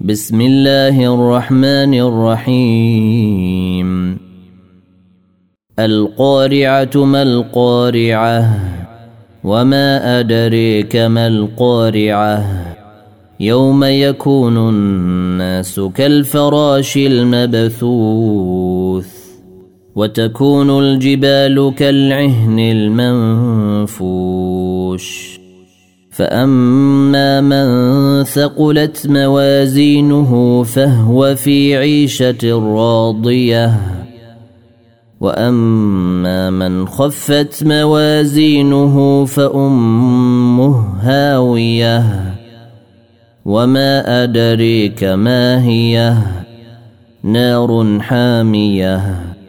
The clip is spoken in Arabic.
بسم الله الرحمن الرحيم القارعة ما القارعة وما أدريك ما القارعة يوم يكون الناس كالفراش المبثوث وتكون الجبال كالعهن المنفوش فأما من ثقلت موازينه فهو في عيشة راضية وأما من خفت موازينه فأمه هاوية وما أدريك ما هي نار حامية